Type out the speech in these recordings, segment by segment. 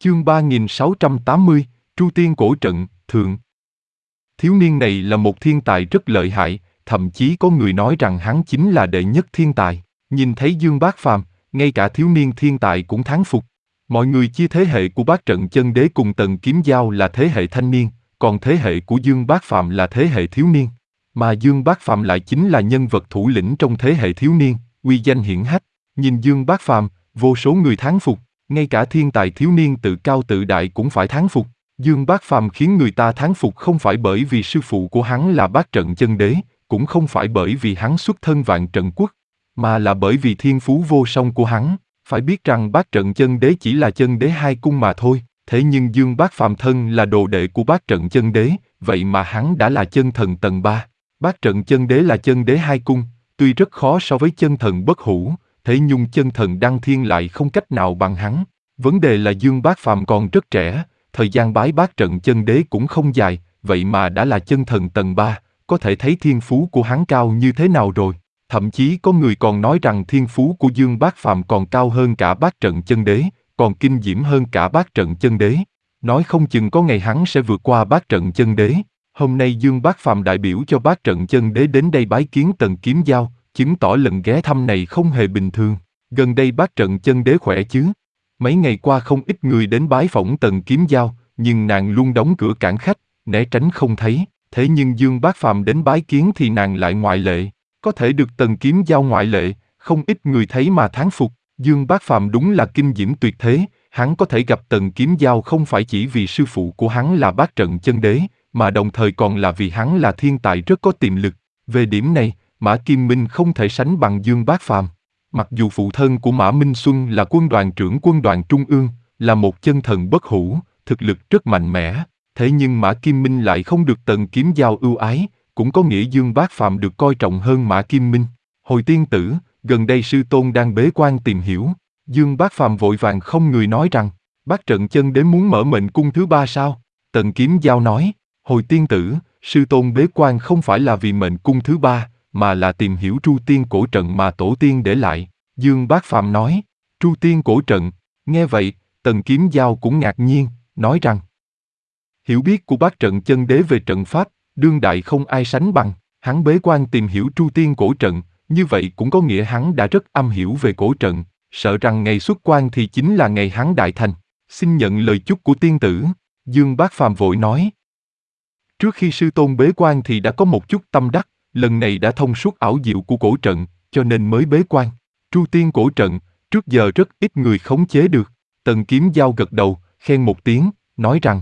Chương 3680, Tru Tiên Cổ Trận, Thượng. Thiếu niên này là một thiên tài rất lợi hại, thậm chí có người nói rằng hắn chính là đệ nhất thiên tài. Nhìn thấy Dương Bác Phàm, ngay cả thiếu niên thiên tài cũng thán phục. Mọi người chia thế hệ của Bát Trận Chân Đế cùng Tần Kiếm Giao là thế hệ thanh niên, còn thế hệ của Dương Bác Phàm là thế hệ thiếu niên. Mà Dương Bác Phàm lại chính là nhân vật thủ lĩnh trong thế hệ thiếu niên, uy danh hiển hách. Nhìn Dương Bác Phàm, vô số người thán phục, ngay cả thiên tài thiếu niên tự cao tự đại cũng phải thán phục. Dương Bác Phàm khiến người ta thán phục không phải bởi vì sư phụ của hắn là Bát Trận Chân Đế, cũng không phải bởi vì hắn xuất thân Vạn Trận Quốc, mà là bởi vì thiên phú vô song của hắn. Phải biết rằng Bát Trận Chân Đế chỉ là chân đế 2 cung mà thôi, thế nhưng Dương Bác Phàm thân là đồ đệ của Bát Trận Chân Đế, vậy mà hắn đã là chân thần tầng 3. Bát Trận Chân Đế là chân đế 2 cung, tuy rất khó so với chân thần bất hủ, thế nhưng chân thần đăng thiên lại không cách nào bằng hắn. Vấn đề là Dương Bác Phàm còn rất trẻ, thời gian bái Bát Trận Chân Đế cũng không dài, vậy mà đã là chân thần tầng 3, có thể thấy thiên phú của hắn cao như thế nào rồi. Thậm chí có người còn nói rằng thiên phú của Dương Bác Phàm còn cao hơn cả Bát Trận Chân Đế, còn kinh diễm hơn cả Bát Trận Chân Đế. Nói không chừng có ngày hắn sẽ vượt qua Bát Trận Chân Đế. Hôm nay Dương Bác Phàm đại biểu cho Bát Trận Chân Đế đến đây bái kiến Tần Kiếm Giao, chứng tỏ lần ghé thăm này không hề bình thường. Gần đây Bát Trận Chân Đế khỏe chứ? Mấy ngày qua không ít người đến bái phỏng Tần Kiếm Giao, nhưng nàng luôn đóng cửa cản khách, né tránh không thấy. Thế nhưng Dương Bác Phàm đến bái kiến thì nàng lại ngoại lệ. Có thể được Tần Kiếm Giao ngoại lệ, không ít người thấy mà thán phục. Dương Bác Phàm đúng là kinh diễm tuyệt thế, hắn có thể gặp Tần Kiếm Giao không phải chỉ vì sư phụ của hắn là Bát Trận Chân Đế, mà đồng thời còn là vì hắn là thiên tài rất có tiềm lực. Về điểm này, Mã Kim Minh không thể sánh bằng Dương Bác Phàm. Mặc dù phụ thân của Mã Minh Xuân là quân đoàn trưởng quân đoàn Trung ương, là một chân thần bất hủ, thực lực rất mạnh mẽ, thế nhưng Mã Kim Minh lại không được Tần Kiếm Giao ưu ái, cũng có nghĩa Dương Bác Phàm được coi trọng hơn Mã Kim Minh. Hồi tiên tử, gần đây sư tôn đang bế quan tìm hiểu. Dương Bác Phàm vội vàng không người nói rằng, Bát Trận Chân Đế muốn mở mệnh cung thứ 3 sao? Tần Kiếm Giao nói, hồi tiên tử, sư tôn bế quan không phải là vì mệnh cung thứ 3, mà là tìm hiểu Tru Tiên Cổ Trận mà tổ tiên để lại. Dương Bác Phàm nói, Tru Tiên Cổ Trận. Nghe vậy, Tần Kiếm Giao cũng ngạc nhiên, nói rằng, hiểu biết của Bát Trận Chân Đế về trận pháp, đương đại không ai sánh bằng. Hắn bế quan tìm hiểu Tru Tiên Cổ Trận, như vậy cũng có nghĩa hắn đã rất am hiểu về cổ trận, sợ rằng ngày xuất quan thì chính là ngày hắn đại thành. Xin nhận lời chúc của tiên tử. Dương Bác Phàm vội nói, trước khi sư tôn bế quan thì đã có một chút tâm đắc, lần này đã thông suốt ảo diệu của cổ trận, cho nên mới bế quan. Tru Tiên Cổ Trận, trước giờ rất ít người khống chế được. Tần Kiếm Giao gật đầu, khen một tiếng, nói rằng,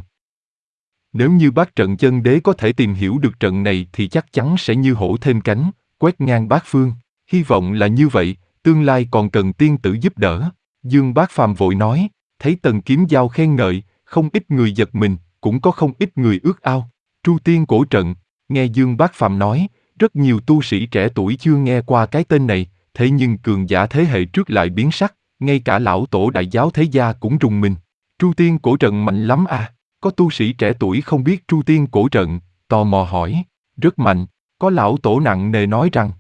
nếu như Bát Trận Chân Đế có thể tìm hiểu được trận này thì chắc chắn sẽ như hổ thêm cánh, quét ngang bát phương. Hy vọng là như vậy, tương lai còn cần tiên tử giúp đỡ. Dương Bác Phàm vội nói, thấy Tần Kiếm Giao khen ngợi, không ít người giật mình, cũng có không ít người ước ao. Tru Tiên Cổ Trận, nghe Dương Bác Phàm nói, rất nhiều tu sĩ trẻ tuổi chưa nghe qua cái tên này, thế nhưng cường giả thế hệ trước lại biến sắc, ngay cả lão tổ đại giáo thế gia cũng rùng mình. Tru Tiên Cổ Trận mạnh lắm à? Có tu sĩ trẻ tuổi không biết Tru Tiên Cổ Trận, tò mò hỏi, rất mạnh. Có lão tổ nặng nề nói rằng,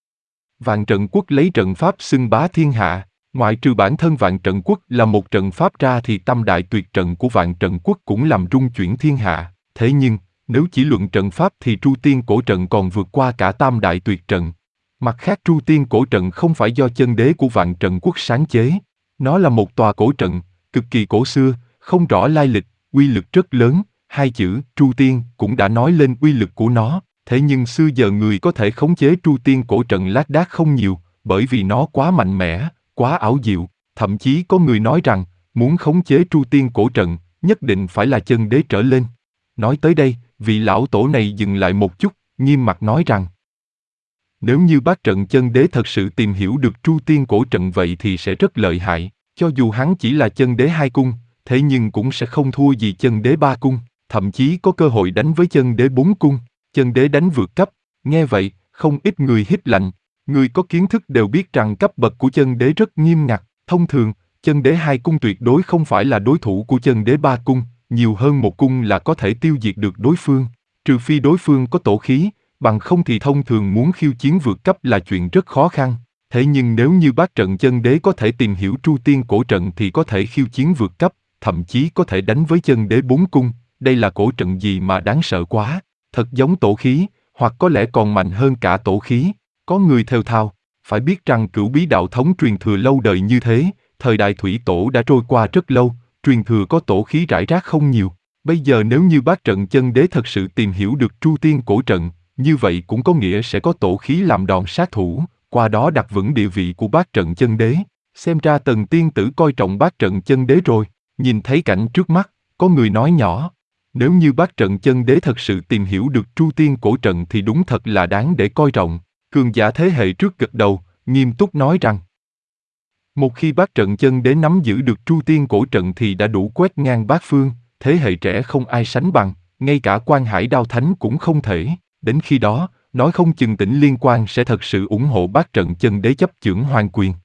Vạn Trận Quốc lấy trận pháp xưng bá thiên hạ, ngoại trừ bản thân Vạn Trận Quốc là một trận pháp ra thì tam đại tuyệt trận của Vạn Trận Quốc cũng làm rung chuyển thiên hạ. Thế nhưng, nếu chỉ luận trận pháp thì Tru Tiên Cổ Trận còn vượt qua cả tam đại tuyệt trận. Mặt khác Tru Tiên Cổ Trận không phải do chân đế của Vạn Trận Quốc sáng chế. Nó là một tòa cổ trận, cực kỳ cổ xưa, không rõ lai lịch, uy lực rất lớn. Hai chữ Tru Tiên cũng đã nói lên uy lực của nó. Thế nhưng xưa giờ người có thể khống chế Tru Tiên Cổ Trận lác đác không nhiều, bởi vì nó quá mạnh mẽ, quá ảo diệu. Thậm chí có người nói rằng, muốn khống chế Tru Tiên Cổ Trận, nhất định phải là chân đế trở lên. Nói tới đây, vị lão tổ này dừng lại một chút, nghiêm mặt nói rằng, nếu như Bát Trận Chân Đế thật sự tìm hiểu được Tru Tiên Cổ Trận vậy thì sẽ rất lợi hại. Cho dù hắn chỉ là chân đế 2 cung, thế nhưng cũng sẽ không thua gì chân đế 3 cung, thậm chí có cơ hội đánh với chân đế 4 cung. Chân đế đánh vượt cấp. Nghe vậy, không ít người hít lạnh. Người có kiến thức đều biết rằng cấp bậc của chân đế rất nghiêm ngặt. Thông thường, chân đế 2 cung tuyệt đối không phải là đối thủ của chân đế 3 cung, nhiều hơn một cung là có thể tiêu diệt được đối phương. Trừ phi đối phương có tổ khí, bằng không thì thông thường muốn khiêu chiến vượt cấp là chuyện rất khó khăn. Thế nhưng nếu như Bát Trận Chân Đế có thể tìm hiểu Tru Tiên Cổ Trận thì có thể khiêu chiến vượt cấp, thậm chí có thể đánh với chân đế 4 cung, đây là cổ trận gì mà đáng sợ quá, thật giống tổ khí, hoặc có lẽ còn mạnh hơn cả tổ khí. Có người thều thào, phải biết rằng Cửu Bí đạo thống truyền thừa lâu đời như thế, thời đại thủy tổ đã trôi qua rất lâu, truyền thừa có tổ khí rải rác không nhiều. Bây giờ nếu như bát trận chân đế thật sự tìm hiểu được Tru Tiên cổ trận, như vậy cũng có nghĩa sẽ có tổ khí làm đòn sát thủ, qua đó đặt vững địa vị của bát trận chân đế. Xem ra Tần tiên tử coi trọng bát trận chân đế rồi. Nhìn thấy cảnh trước mắt, có người nói nhỏ, nếu như bát trận chân đế thật sự tìm hiểu được Tru Tiên cổ trận thì đúng thật là đáng để coi trọng. Cường giả thế hệ trước gật đầu, nghiêm túc nói rằng, một khi bát trận chân đế nắm giữ được Tru Tiên cổ trận thì đã đủ quét ngang bát phương, thế hệ trẻ không ai sánh bằng, ngay cả Quan Hải Đao Thánh cũng không thể. Đến khi đó, nói không chừng Tỉnh Liên Quan sẽ thật sự ủng hộ bát trận chân đế chấp chưởng hoàng quyền.